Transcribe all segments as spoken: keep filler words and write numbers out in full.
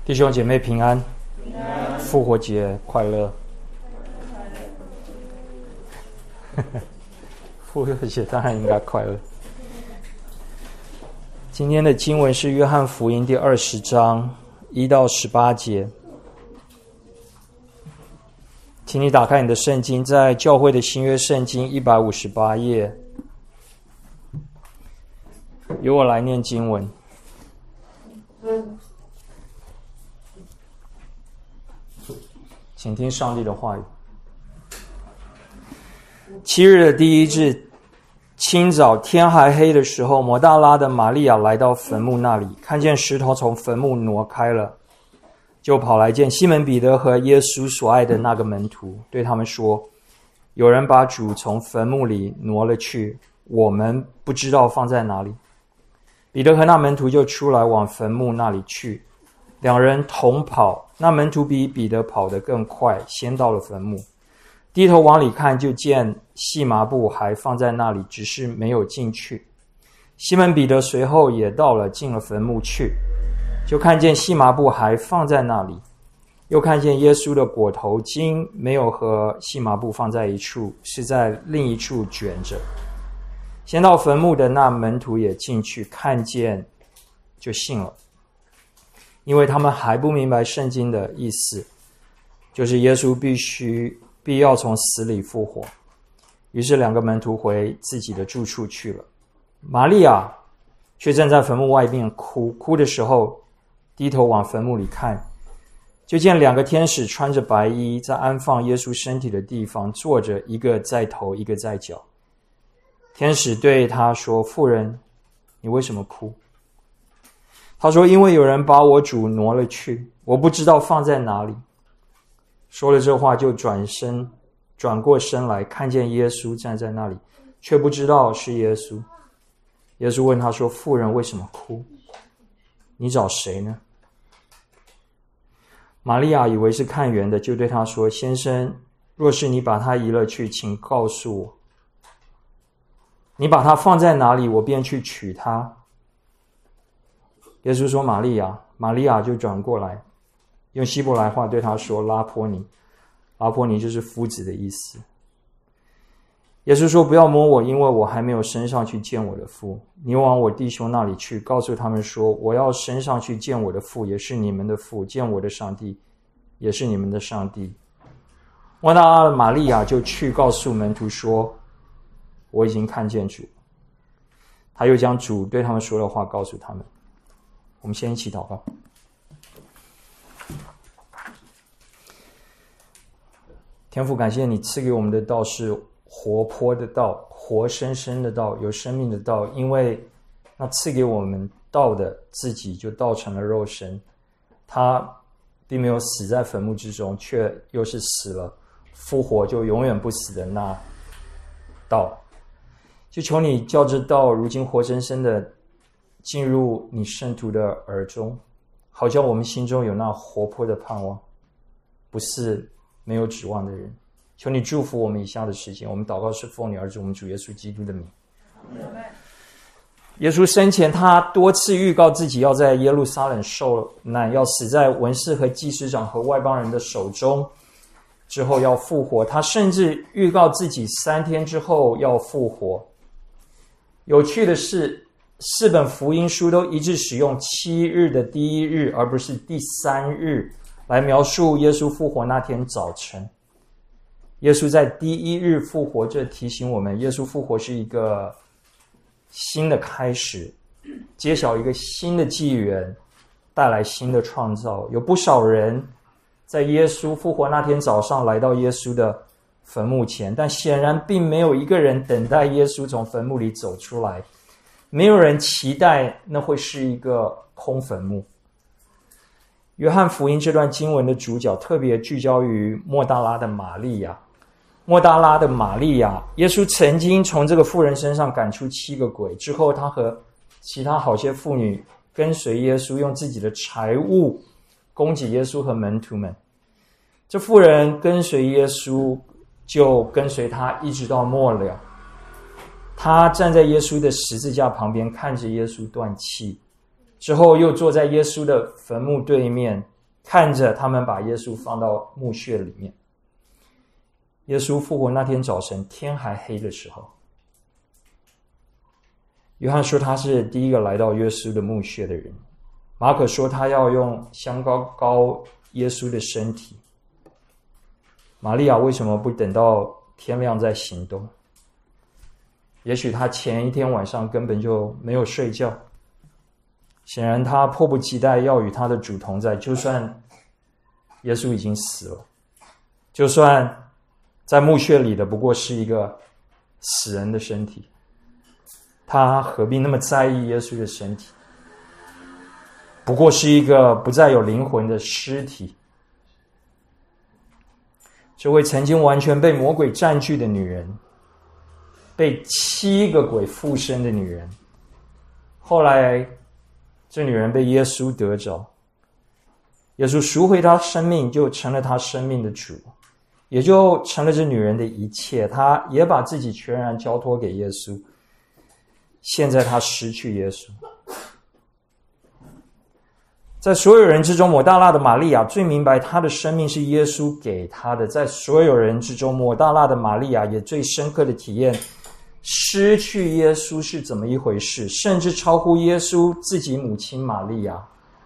弟兄姐妹平安，平安，复活节快乐。复活节当然应该快乐。今天的经文是约翰福音第二十章一到十八节，请你打开你的圣经，在教会的新约圣经一百五十八页，由我来念经文。请听上帝的话语。七日的第一日清早，天还黑的时候，抹大拉的玛利亚来到坟墓那里，看见石头从坟墓挪开了，就跑来见西门彼得和耶稣所爱的那个门徒，对他们说：有人把主从坟墓里挪了去，我们不知道放在哪里。彼得和那门徒就出来往坟墓那里去，两人同跑，那门徒比彼得跑得更快，先到了坟墓，低头往里看，就见细麻布还放在那里，只是没有进去。西门彼得随后也到了，进了坟墓去，就看见细麻布还放在那里，又看见耶稣的裹头巾没有和细麻布放在一处，是在另一处卷着。先到坟墓的那门徒也进去，看见就信了，因为他们还不明白圣经的意思，就是耶稣必须必要从死里复活。于是两个门徒回自己的住处去了。玛利亚却站在坟墓外面哭，哭的时候低头往坟墓里看，就见两个天使穿着白衣，在安放耶稣身体的地方坐着，一个在头，一个在脚。天使对他说：妇人，你为什么哭？他说：因为有人把我主挪了去，我不知道放在哪里。说了这话，就转身转过身来，看见耶稣站在那里，却不知道是耶稣。耶稣问他说：妇人，为什么哭？你找谁呢？玛利亚以为是看园的，就对他说：先生，若是你把他移了去，请告诉我，你把他放在哪里，我便去取他。耶稣说：玛利亚。玛利亚就转过来，用希伯来话对他说：拉波尼。拉波尼就是夫子的意思。耶稣说：不要摸我，因为我还没有升上去见我的父。你往我弟兄那里去，告诉他们说：我要升上去见我的父，也是你们的父，见我的上帝，也是你们的上帝。抹大拉的玛利亚就去告诉门徒说：我已经看见主。他又将主对他们说的话告诉他们。我们先一起祷告。天父，感谢你赐给我们的道是活泼的道，活生生的道，有生命的道，因为那赐给我们道的自己就道成了肉身，他并没有死在坟墓之中，却又是死了复活就永远不死的那道。就求你叫这道如今活生生的进入你圣徒的耳中，好叫我们心中有那活泼的盼望，不是没有指望的人。求你祝福我们以下的时间，我们祷告是奉你儿子我们主耶稣基督的名。耶稣生前他多次预告自己要在耶路撒冷受难，要死在文士和祭司长和外邦人的手中，之后要复活。他甚至预告自己三天之后要复活。有趣的是，四本福音书都一致使用七日的第一日，而不是第三日，来描述耶稣复活那天早晨。耶稣在第一日复活，这提醒我们，耶稣复活是一个新的开始，揭晓一个新的纪元，带来新的创造。有不少人在耶稣复活那天早上来到耶稣的坟墓前，但显然并没有一个人等待耶稣从坟墓里走出来，没有人期待那会是一个空坟墓。约翰福音这段经文的主角特别聚焦于抹大拉的玛利亚。抹大拉的玛利亚，耶稣曾经从这个妇人身上赶出七个鬼，之后他和其他好些妇女跟随耶稣，用自己的财物供给耶稣和门徒们。这妇人跟随耶稣，就跟随他一直到末了。他站在耶稣的十字架旁边，看着耶稣断气，之后又坐在耶稣的坟墓对面， 看着他们把耶稣放到墓穴里面。耶稣复活那天早晨，天还黑的时候，约翰说他是第一个来到耶稣的墓穴的人。马可说他要用香膏膏耶稣的身体。玛利亚为什么不等到天亮再行动？也许他前一天晚上根本就没有睡觉，显然他迫不及待要与他的主同在，就算耶稣已经死了，就算在墓穴里的不过是一个死人的身体，他何必那么在意耶稣的身体？不过是一个不再有灵魂的尸体。这位曾经完全被魔鬼占据的女人，被七个鬼附身的女人，后来这女人被耶稣得着，耶稣赎回她生命，就成了她生命的主，也就成了这女人的一切。她也把自己全然交托给耶稣。现在她失去耶稣。在所有人之中，抹大拉的玛利亚最明白她的生命是耶稣给她的。在所有人之中，抹大拉的玛利亚也最深刻的体验失去耶稣是怎么一回事，甚至超乎耶稣自己母亲玛利亚。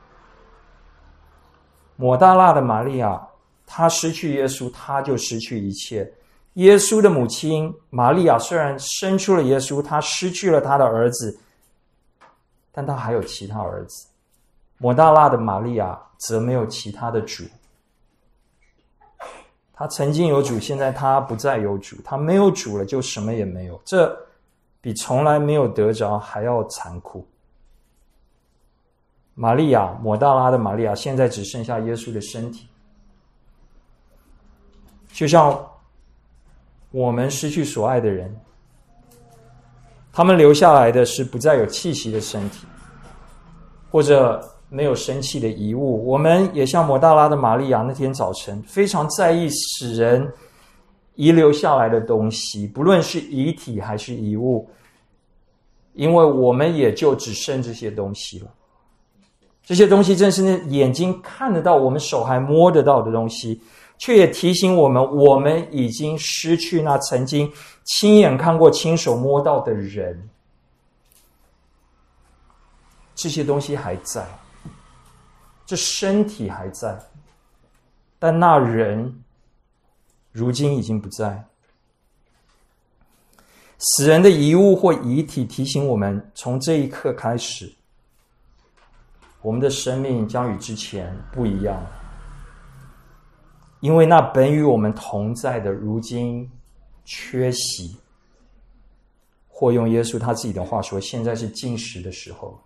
抹大拉的玛利亚，她失去耶稣，她就失去一切。耶稣的母亲玛利亚虽然生出了耶稣，她失去了她的儿子，但她还有其他儿子。抹大拉的玛利亚则没有其他的主。他曾经有主，现在他不再有主，他没有主了，就什么也没有。这比从来没有得着还要残酷。玛利亚，抹大拉的玛利亚，现在只剩下耶稣的身体，就像我们失去所爱的人，他们留下来的是不再有气息的身体，或者没有生气的遗物。我们也像抹大拉的玛利亚那天早晨，非常在意使人遗留下来的东西，不论是遗体还是遗物，因为我们也就只剩这些东西了。这些东西正是那眼睛看得到，我们手还摸得到的东西，却也提醒我们，我们已经失去那曾经亲眼看过、亲手摸到的人。这些东西还在，这身体还在，但那人如今已经不在。死人的遗物或遗体提醒我们，从这一刻开始，我们的生命将与之前不一样了。因为那本与我们同在的，如今缺席，或用耶稣他自己的话说，现在是禁食的时候。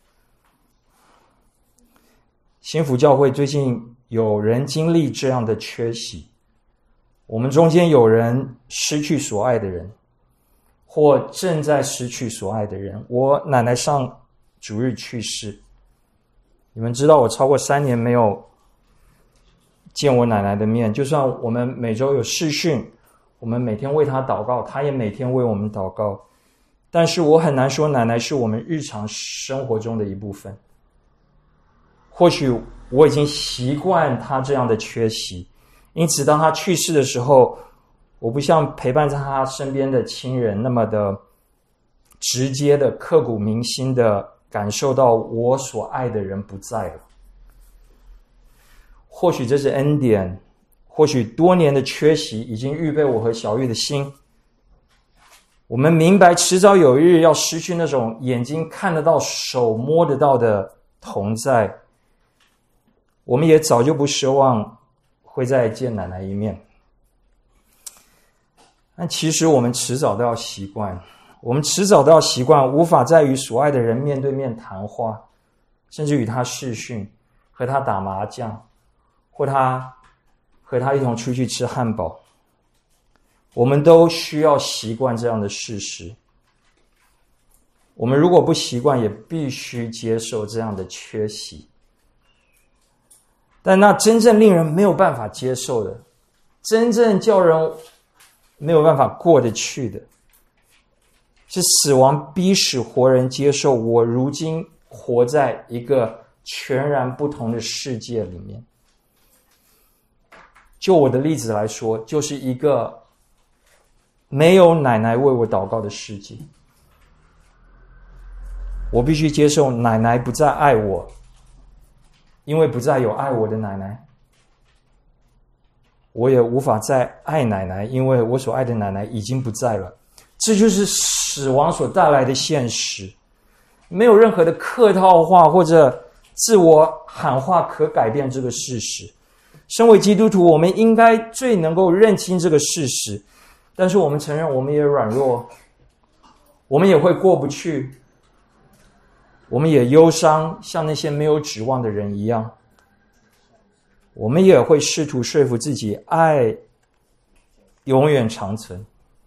新福教会最近有人经历这样的缺席，我们中间有人失去所爱的人，或正在失去所爱的人。我奶奶上主日去世，你们知道我超过三年没有见我奶奶的面，就算我们每周有视讯，我们每天为她祷告，她也每天为我们祷告，但是我很难说奶奶是我们日常生活中的一部分。或许我已经习惯他这样的缺席，因此当他去世的时候，我不像陪伴在他身边的亲人那么的直接的刻骨铭心的感受到我所爱的人不在了。或许这是恩典，或许多年的缺席已经预备我和小玉的心。我们明白迟早有一日要失去那种眼睛看得到、手摸得到的同在。我们也早就不奢望会再见奶奶一面，但其实我们迟早都要习惯，我们迟早都要习惯无法再与所爱的人面对面谈话，甚至与他视讯，和他打麻将，或他和他一同出去吃汉堡。我们都需要习惯这样的事实。我们如果不习惯，也必须接受这样的缺席。但那真正令人没有办法接受的，真正叫人没有办法过得去的，是死亡逼使活人接受我如今活在一个全然不同的世界里面。 就我的例子来说，就是一个没有奶奶为我祷告的世界。我必须接受奶奶不再爱我，因为不再有爱我的奶奶。我也无法再爱奶奶，因为我所爱的奶奶已经不在了。这就是死亡所带来的现实，没有任何的客套话或者自我喊话可改变这个事实。身为基督徒，我们应该最能够认清这个事实，但是我们承认我们也软弱，我们也会过不去，我们也忧伤，像那些没有指望的人一样。我们也会试图说服自己，爱永远长存。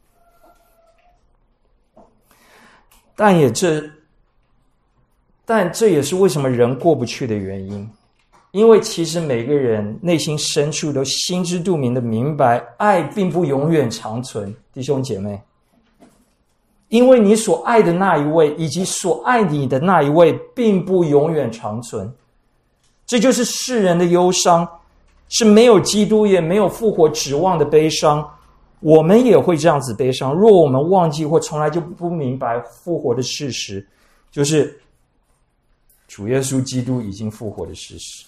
但也这，但这也是为什么人过不去的原因。因为其实每个人内心深处都心知肚明的明白，爱并不永远长存，弟兄姐妹。因为你所爱的那一位，以及所爱你的那一位，并不永远长存。这就是世人的忧伤，是没有基督也没有复活指望的悲伤。我们也会这样子悲伤，若我们忘记或从来就不明白复活的事实，就是主耶稣基督已经复活的事实。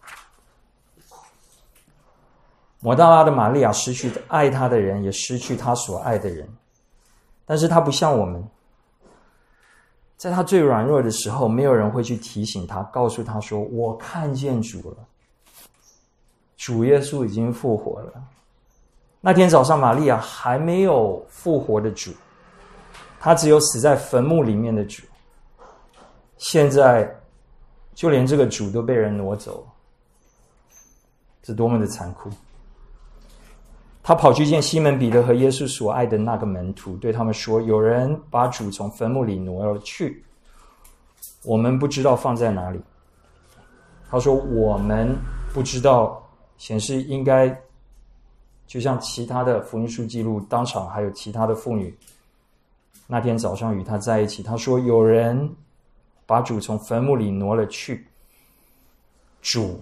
抹大拉的玛利亚失去爱他的人，也失去他所爱的人。但是他不像我们，在他最软弱的时候，没有人会去提醒他，告诉他说，我看见主了，主耶稣已经复活了。那天早上，玛利亚还没有复活的主，他只有死在坟墓里面的主。现在就连这个主都被人挪走，这多么的残酷。他跑去见西门彼得和耶稣所爱的那个门徒，对他们说，有人把主从坟墓里挪了去，我们不知道放在哪里。他说我们不知道，显示应该就像其他的福音书记录，当场还有其他的妇女那天早上与他在一起。他说有人把主从坟墓里挪了去。主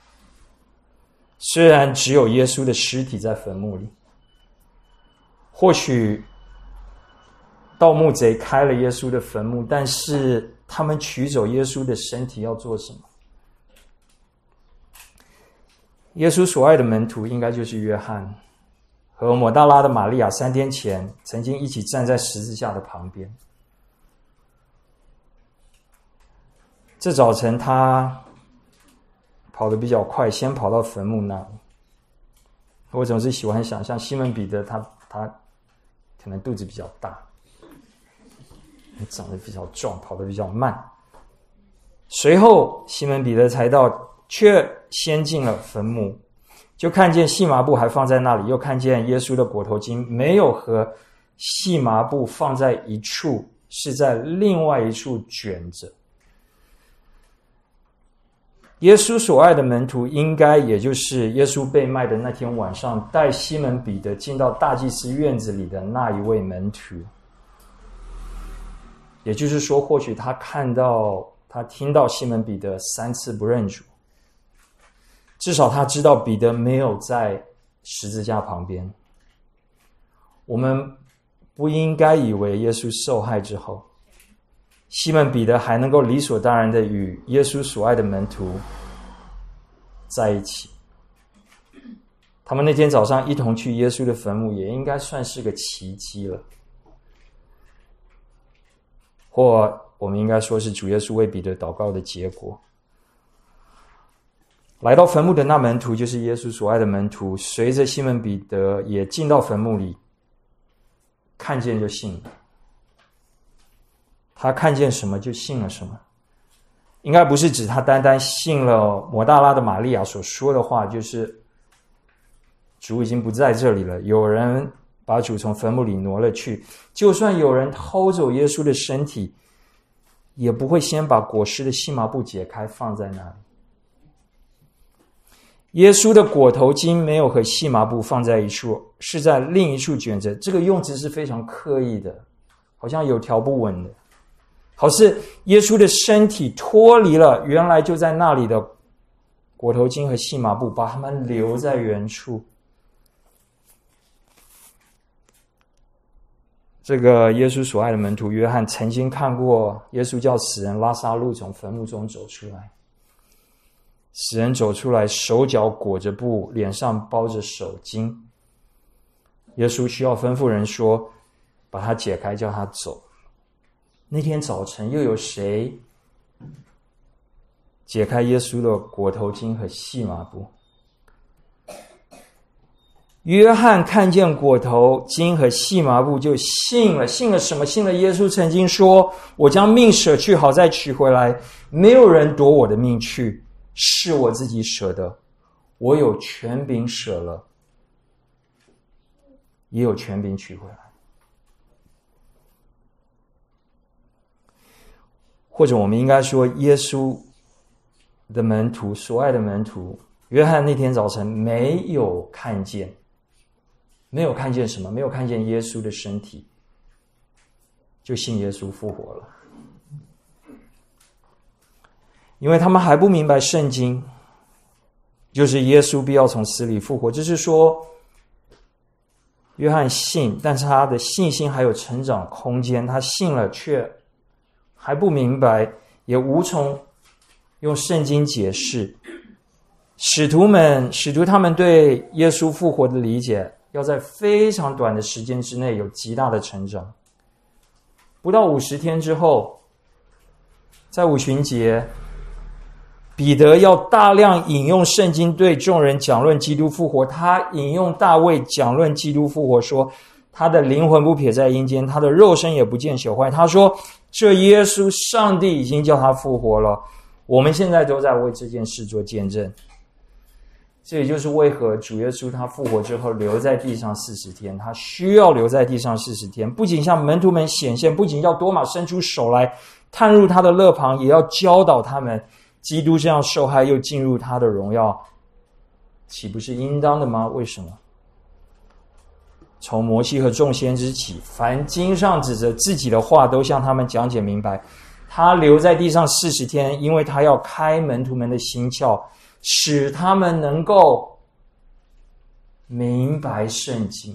虽然只有耶稣的尸体在坟墓里，或许盗墓贼开了耶稣的坟墓，但是他们取走耶稣的身体要做什么？耶稣所爱的门徒应该就是约翰和抹大拉的玛利亚，三天前曾经一起站在十字架的旁边。这早晨他跑得比较快，先跑到坟墓那里。我总是喜欢想象西门彼得他他可能肚子比较大，长得比较壮，跑得比较慢。随后西门彼得才到，却先进了坟墓，就看见细麻布还放在那里，又看见耶稣的裹头巾没有和细麻布放在一处，是在另外一处卷着。耶稣所爱的门徒，应该也就是耶稣被卖的那天晚上带西门彼得进到大祭司院子里的那一位门徒。也就是说，或许他看到他听到西门彼得三次不认主，至少他知道彼得没有在十字架旁边。我们不应该以为耶稣受害之后，西门彼得还能够理所当然的与耶稣所爱的门徒在一起。他们那天早上一同去耶稣的坟墓，也应该算是个奇迹了，或我们应该说是主耶稣为彼得祷告的结果。来到坟墓的那门徒就是耶稣所爱的门徒，随着西门彼得也进到坟墓里，看见就信了。他看见什么就信了什么，应该不是指他单单信了抹大拉的玛利亚所说的话，就是主已经不在这里了，有人把主从坟墓里挪了去。就算有人偷走耶稣的身体，也不会先把裹尸的细麻布解开放在那里。耶稣的裹头巾没有和细麻布放在一处，是在另一处卷着。这个用词是非常刻意的，好像有条不紊的，好似耶稣的身体脱离了原来就在那里的裹头巾和细麻布，把它们留在原处。 这个耶稣所爱的门徒约翰曾经看过耶稣叫死人拉撒路从坟墓中走出来，死人走出来，手脚裹着布，脸上包着手巾。耶稣需要吩咐人说，把他解开，叫他走。那天早晨，又有谁解开耶稣的裹头巾和细麻布？约翰看见裹头巾和细麻布就信了。信了什么？信了耶稣曾经说，我将命舍去，好再取回来。没有人夺我的命去，是我自己舍的。我有权柄舍了，也有权柄取回来。或者我们应该说，耶稣的门徒，所爱的门徒约翰那天早晨没有看见，没有看见什么？没有看见耶稣的身体，就信耶稣复活了。因为他们还不明白圣经，就是耶稣必要从死里复活。就是说，约翰信，但是他的信心还有成长空间，他信了却还不明白，也无从用圣经解释。使徒们，使徒他们对耶稣复活的理解，要在非常短的时间之内有极大的成长。不到五十天之后，在五旬节，彼得要大量引用圣经对众人讲论基督复活。他引用大卫讲论基督复活，说他的灵魂不撇在阴间，他的肉身也不见朽坏。他说这耶稣上帝已经叫他复活了，我们现在都在为这件事做见证。这也就是为何主耶稣他复活之后留在地上四十天，他需要留在地上四十天，不仅向门徒们显现，不仅要多马伸出手来探入他的肋旁，也要教导他们基督这样受害又进入他的荣耀，岂不是应当的吗？为什么？从摩西和众先知起，凡经上指着自己的话都向他们讲解明白。他留在地上四十天，因为他要开门徒们的心窍，使他们能够明白圣经。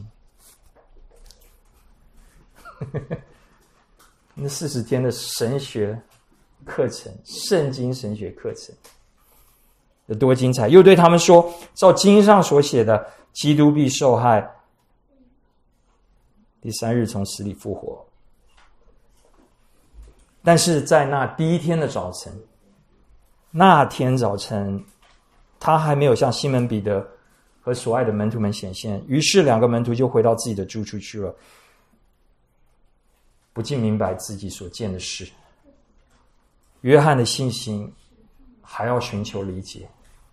那四十天的神学课程，圣经神学课程有多精彩！又对他们说，照经上所写的，基督必受害，第三日从死里复活。但是在那第一天的早晨，那天早晨他还没有向西门彼得和所爱的门徒们显现，于是两个门徒就回到自己的住处去了，不尽明白自己所见的事。约翰的信心还要寻求理解。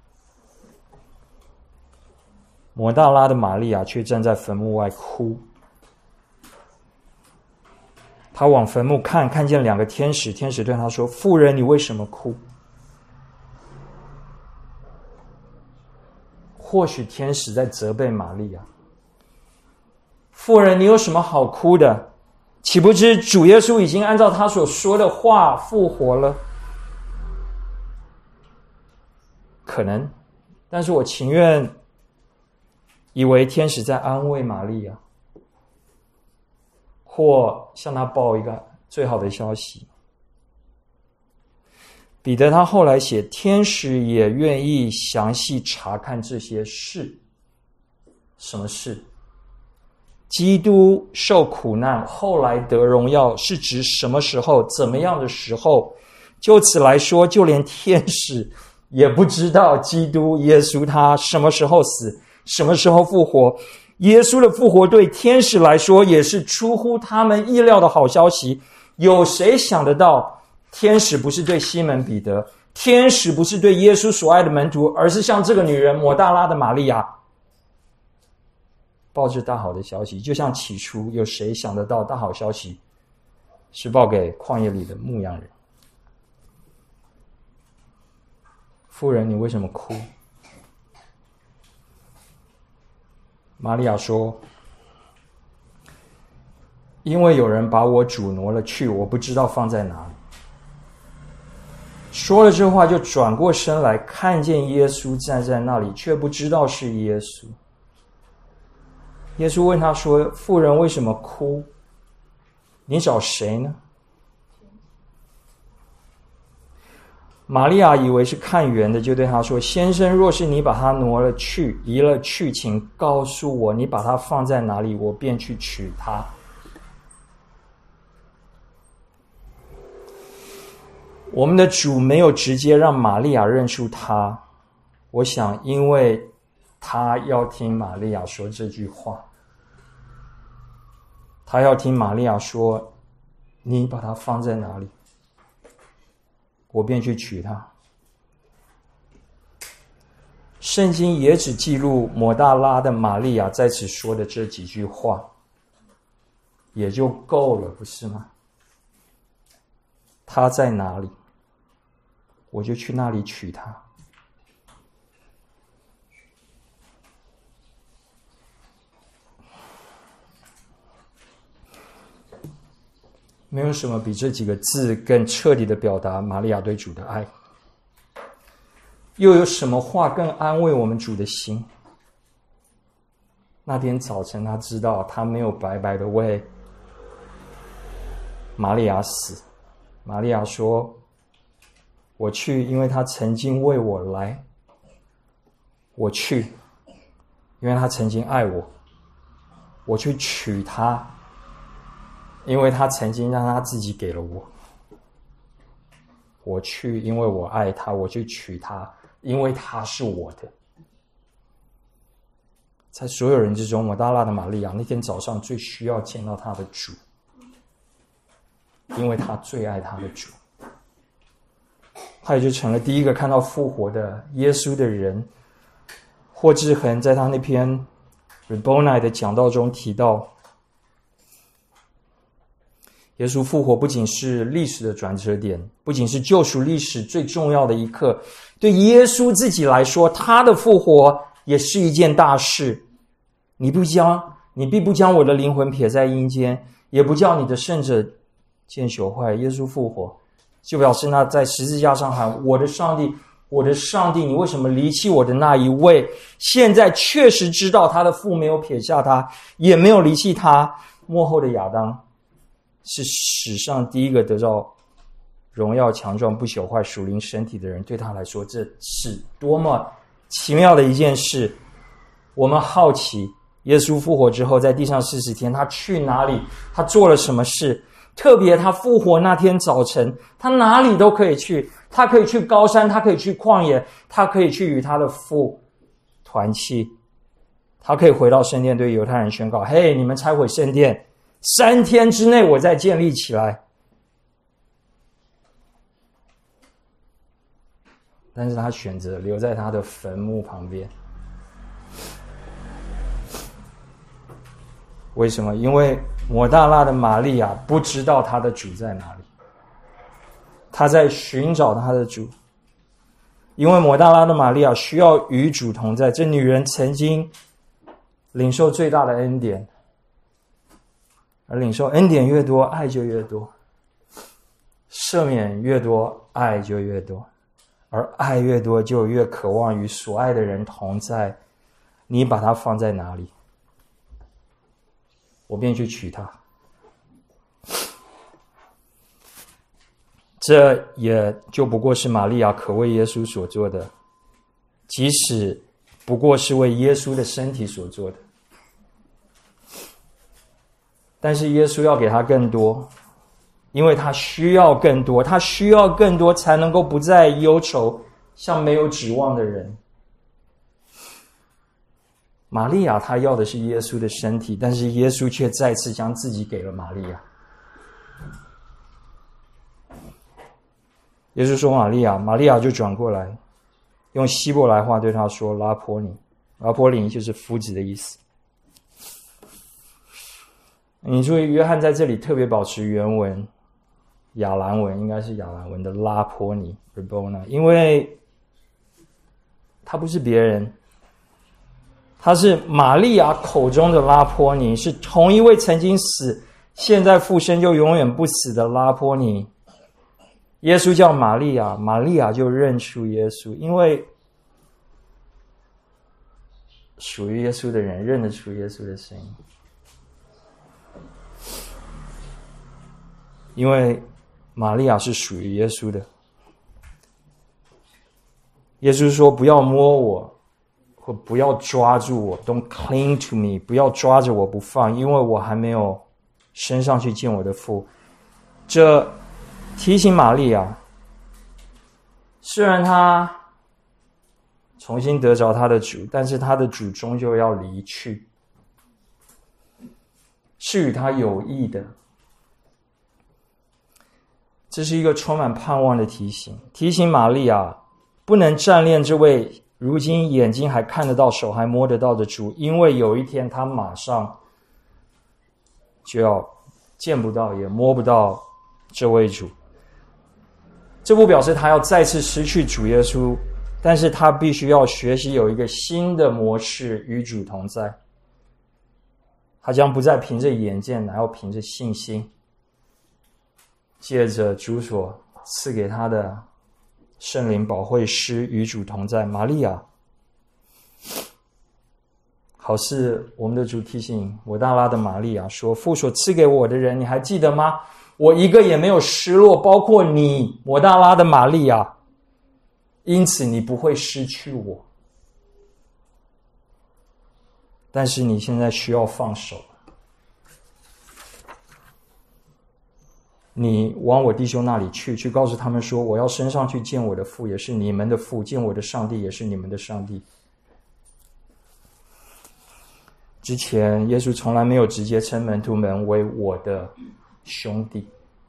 抹大拉的玛利亚却站在坟墓外哭。他往坟墓看，看见两个天使，天使对他说，妇人，你为什么哭？或许天使在责备玛利亚，妇人，你有什么好哭的？岂不知主耶稣已经按照他所说的话复活了？可能，但是我情愿以为天使在安慰玛利亚，或向他报一个最好的消息。彼得他后来写，天使也愿意详细查看这些事。什么事？基督受苦难，后来得荣耀，是指什么时候，怎么样的时候？就此来说，就连天使也不知道基督耶稣他什么时候死，什么时候复活。耶稣的复活对天使来说也是出乎他们意料的好消息。有谁想得到，天使不是对西门彼得，天使不是对耶稣所爱的门徒，而是向这个女人抹大拉的玛利亚报这大好的消息。就像起初有谁想得到大好消息是报给旷野里的牧羊人。妇人，你为什么哭？玛利亚说，因为有人把我主挪了去，我不知道放在哪里。说了这话，就转过身来，看见耶稣站在那里，却不知道是耶稣。耶稣问他说，妇人为什么哭？ 你找谁呢？玛利亚以为是看园的，就对他说：先生，若是你把它挪了去，移了去，请告诉我，你把它放在哪里，我便去取它。我们的主没有直接让玛利亚认出他，我想因为他要听玛利亚说这句话，他要听玛利亚说，你把它放在哪里，我便去取它。圣经也只记录抹大拉的玛利亚在此说的这几句话，也就够了，不是吗？他在哪里，我就去那里取他。没有什么比这几个字更彻底的表达玛利亚对主的爱，又有什么话更安慰我们主的心？那天早晨他知道他没有白白的为玛利亚死。玛利亚说，我去，因为他曾经为我来，我去，因为他曾经爱我，我去取他，因为他曾经让他自己给了我，我去，因为我爱他，我去取他，因为他是我的。在所有人之中，抹大拉的玛利亚那天早上最需要见到他的主，因为他最爱他的主，他也就成了第一个看到复活的耶稣的人。霍志恒在他那篇 Rabboni 的讲道中提到，耶稣复活不仅是历史的转折点，不仅是救赎历史最重要的一刻，对耶稣自己来说，他的复活也是一件大事。你不将，你必不将我的灵魂撇在阴间，也不叫你的圣者见朽坏。耶稣复活，就表示那在十字架上喊：我的上帝，我的上帝，你为什么离弃我的那一位？现在确实知道他的父没有撇下他，也没有离弃他。末后的亚当是史上第一个得到荣耀、强壮、不朽坏属灵身体的人，对他来说，这是多么奇妙的一件事。我们好奇，耶稣复活之后，在地上四十天，他去哪里？他做了什么事？特别他复活那天早晨，他哪里都可以去。他可以去高山，他可以去旷野，他可以去与他的父团契，他可以回到圣殿对犹太人宣告：嘿，你们拆毁圣殿，三天之内我再建立起来。但是他选择留在他的坟墓旁边。为什么？因为抹大拉的玛利亚不知道他的主在哪里，他在寻找他的主。因为抹大拉的玛利亚需要与主同在，这女人曾经领受最大的恩典，而领受恩典越多，爱就越多，赦免越多，爱就越多，而爱越多，就越渴望与所爱的人同在。你把它放在哪里，我便去取它。这也就不过是玛利亚可为耶稣所做的，即使不过是为耶稣的身体所做的。但是耶稣要给他更多，因为他需要更多，他需要更多才能够不再忧愁，像没有指望的人。玛利亚她要的是耶稣的身体，但是耶稣却再次将自己给了玛利亚。耶稣说玛利亚，玛利亚就转过来，用希伯来话对他说拉波尼，拉波尼就是夫子的意思。你注意，约翰在这里特别保持原文，亚兰文应该是亚兰文的拉波尼 Rabboni， 因为他不是别人，他是玛利亚口中的拉波尼，是同一位曾经死现在复生就永远不死的拉波尼。耶稣叫玛利亚，玛利亚就认出耶稣，因为属于耶稣的人认得出耶稣的声音。 因为玛利亚是属于耶稣的。耶稣说：“不要摸我，或不要抓住我 ，Don't cling to me， 不要抓着我不放，因为我还没有升上去见我的父。”这提醒玛利亚，虽然他重新得着他的主，但是他的主终究要离去，是与他有益的。这是一个充满盼望的提醒，提醒玛利亚不能占恋这位如今眼睛还看得到、手还摸得到的主，因为有一天他马上就要见不到也摸不到这位主。这不表示他要再次失去主耶稣，但是他必须要学习有一个新的模式与主同在。他将不再凭着眼见，乃要凭着信心，借着主所赐给他的圣灵保惠师与主同在。玛利亚，好似我们的主提醒抹大拉的玛利亚说：“父所赐给我的人，你还记得吗？我一个也没有失落，包括你，抹大拉的玛利亚。因此你不会失去我。但是你现在需要放手。你往我弟兄那里去，去告诉他们说，我要升上去见我的父，也是你们的父；见我的上帝，也是你们的上帝。”之前耶稣从来没有直接称门徒们为我的兄弟。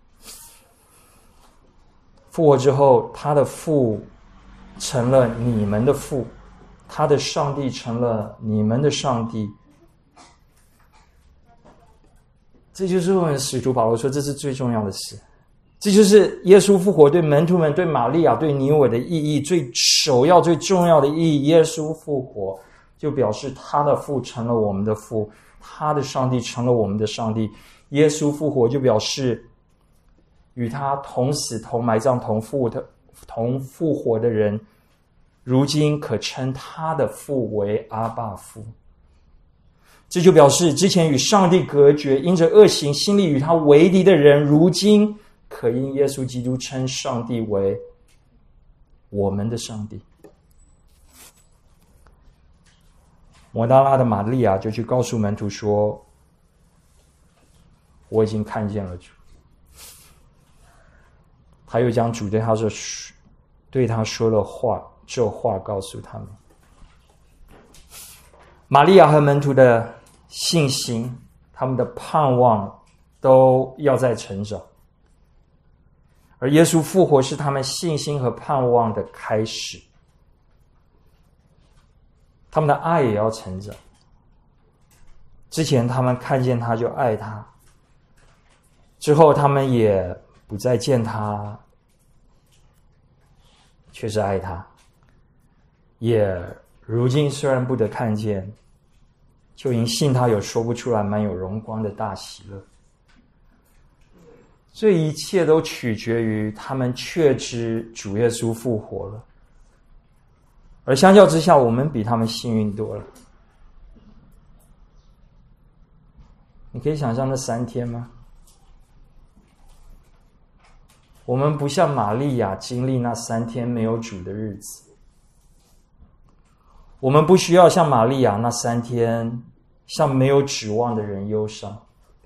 复活之后，他的父成了你们的父，他的上帝成了你们的上帝。这就是我们使徒保罗说，这是最重要的事。这就是耶稣复活对门徒们、对玛利亚、对你我的意义，最首要、最重要的意义。耶稣复活就表示他的父成了我们的父，他的上帝成了我们的上帝。耶稣复活就表示与他同死、同埋葬、同复的、同复活的人，如今可称他的父为阿爸父。这就表示之前与上帝隔绝，因着恶行心里与他为敌的人，如今可因耶稣基督称上帝为我们的上帝。抹大拉的玛利亚就去告诉门徒说，我已经看见了主。他又将主对他说对他说的话这话告诉他们。玛利亚和门徒的信心，他们的盼望都要在成长，而耶稣复活是他们信心和盼望的开始。他们的爱也要成长。之前他们看见他就爱他，之后他们也不再见他，却是爱他。也如今虽然不得看见，就因信他有说不出来满有荣光的大喜乐。这一切都取决于他们确知主耶稣复活了，而相较之下，我们比他们幸运多了。你可以想象那三天吗？我们不像玛利亚经历那三天没有主的日子，我们不需要像玛利亚那三天像没有指望的人忧伤，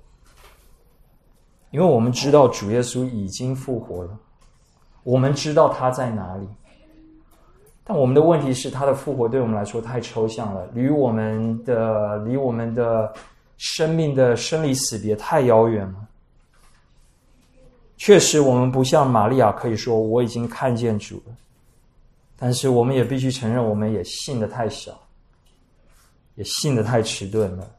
因为我们知道主耶稣已经复活了，我们知道他在哪里。但我们的问题是，他的复活对我们来说太抽象了，离我们的离我们的生命的生离死别太遥远了。确实我们不像玛利亚可以说我已经看见主了，但是我们也必须承认，我们也信得太小，也信得太迟钝了。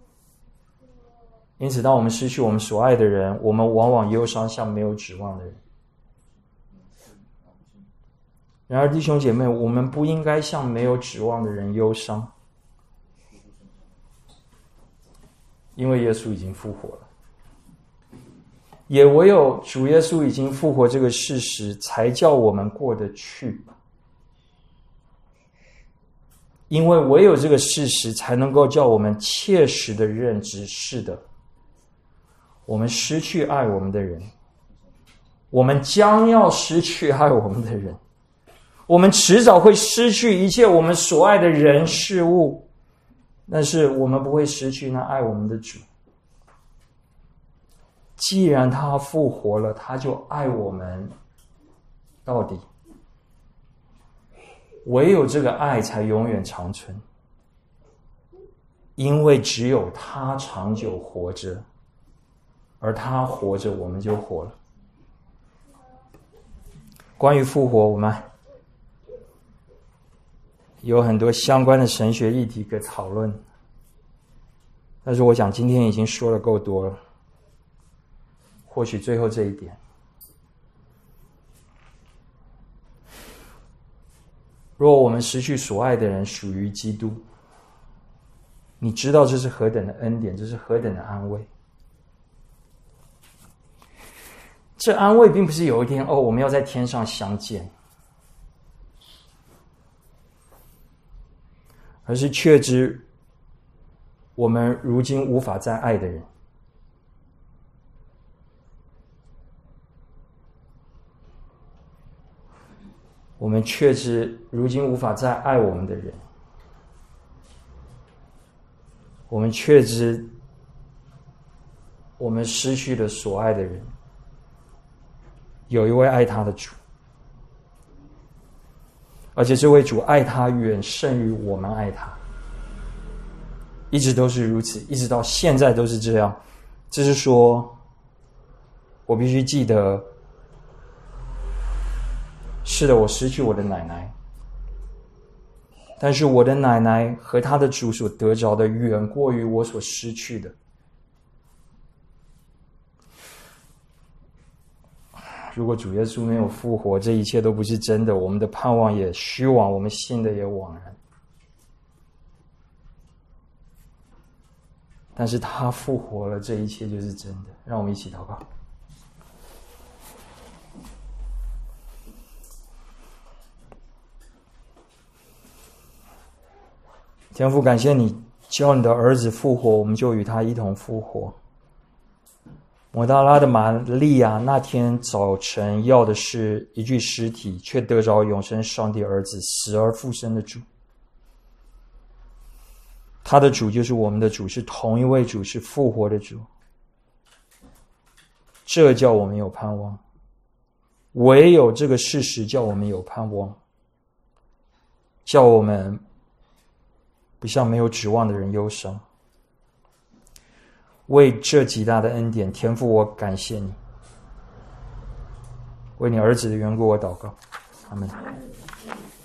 因此当我们失去我们所爱的人，我们往往忧伤像没有指望的人。然而弟兄姐妹，我们不应该像没有指望的人忧伤，因为耶稣已经复活了。也唯有主耶稣已经复活这个事实，才叫我们过得去。因为唯有这个事实，才能够叫我们切实的认知，是的，我们失去爱我们的人， 我们将要失去爱我们的人，我们迟早会失去一切我们所爱的人事物，但是我们不会失去那爱我们的主。既然他复活了，他就爱我们到底。唯有这个爱才永远长存，因为只有他长久活着，而他活着，我们就活了。关于复活，我们有很多相关的神学议题可讨论，但是我想今天已经说的够多了。或许最后这一点，若我们失去所爱的人属于基督，你知道这是何等的恩典，这是何等的安慰。这安慰并不是有一天哦，我们要在天上相见，而是确知我们如今无法再爱的人，我们确知如今无法再爱我们的人，我们确知我们失去了所爱的人，有一位爱他的主，而且这位主爱他远胜于我们爱他，一直都是如此，一直到现在都是这样。这是说，我必须记得，是的，我失去我的奶奶，但是我的奶奶和她的主所得着的远过于我所失去的。如果主耶稣没有复活，这一切都不是真的，我们的盼望也虚妄，我们信的也枉然。但是他复活了，这一切就是真的。让我们一起祷告。天父，感谢你叫你的儿子复活，我们就与他一同复活。抹大拉的玛利亚那天早晨要的是一具尸体，却得着永生上帝儿子死而复生的主。他的主就是我们的主，是同一位主，是复活的主。这叫我们有盼望，唯有这个事实叫我们有盼望，叫我们不像没有指望的人忧伤。为这极大的恩典，天父，我感谢你。为你儿子的缘故，我祷告，阿们。